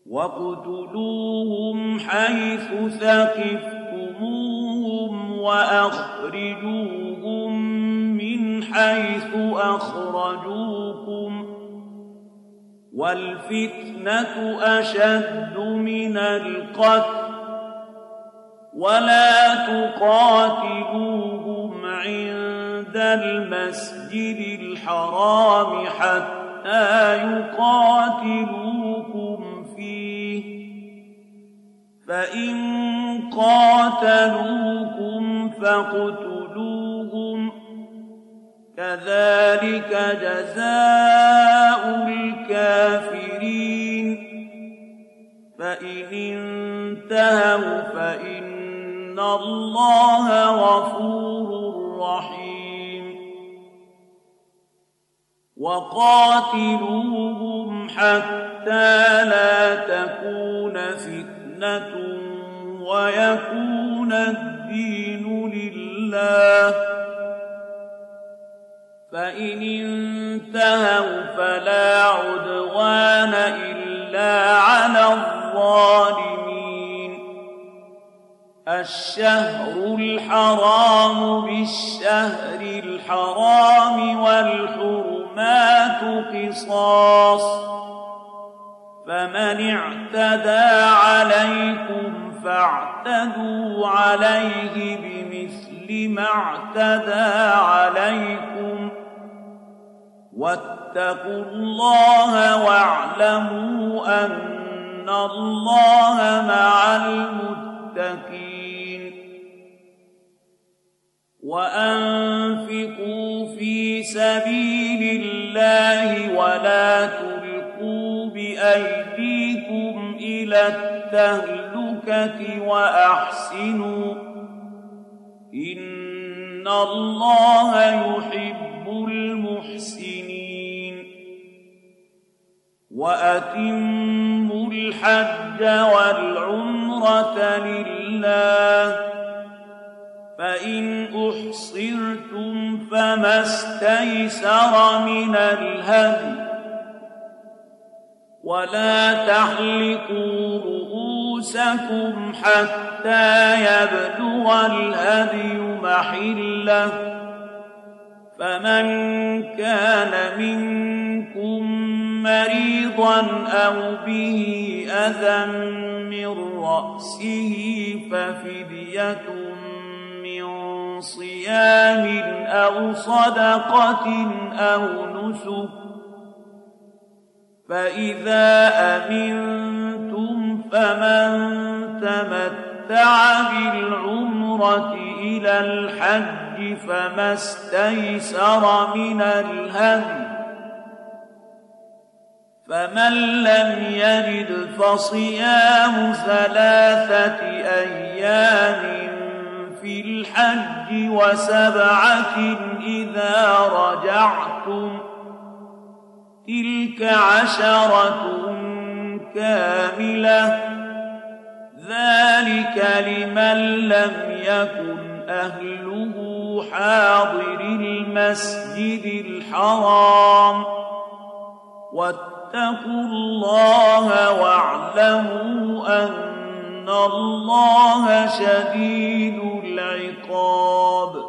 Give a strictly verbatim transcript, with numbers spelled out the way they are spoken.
واقتلوهم حيث ثقفتموهم وأخرجوهم من حيث أخرجوكم والفتنة أشد من القتل ولا تقاتلوهم عند المسجد الحرام حتى يقاتلوكم فيه فإن قاتلوكم فاقتلوهم كذلك جزاء الكافرين فإن انتهوا فإن الله غفور رحيم وقاتلوهم حتى لا تكون فتنة ويكون الدين لله فإن انتهوا فلا عدوان إلا على الظالمين الشهر الحرام بالشهر الحرام والحرمات قصاص فمن اعتدى عليكم فاعتدوا عليه بمثل ما اعتدى عليكم واتقوا الله واعلموا أن الله مع المتقين وأنفقوا في سبيل الله ولا تلقوا بأيديكم إلى التهلكة وأحسنوا إن الله يحب المحسنين وأتموا الحج والعمرة لله فإن أحصرتم فما استيسر من الهدي ولا تحلقوا رؤوسكم حتى يبلغ الهدي محله فمن كان منكم مريضا أو به أذى من رأسه ففدية من صيام أو صدقة أو نسك فإذا أمنتم فمن تمتع بالعمرة إلى الحج فما استيسر من الهدي فمن لم يجد فصيام ثلاثة أيام في الحج وسبعة إذا رجعتم تلك عشرة كاملة ذلك لمن لم يكن أهله حاضر المسجد الحرام واتقوا الله واعلموا أن الله شديد العقاب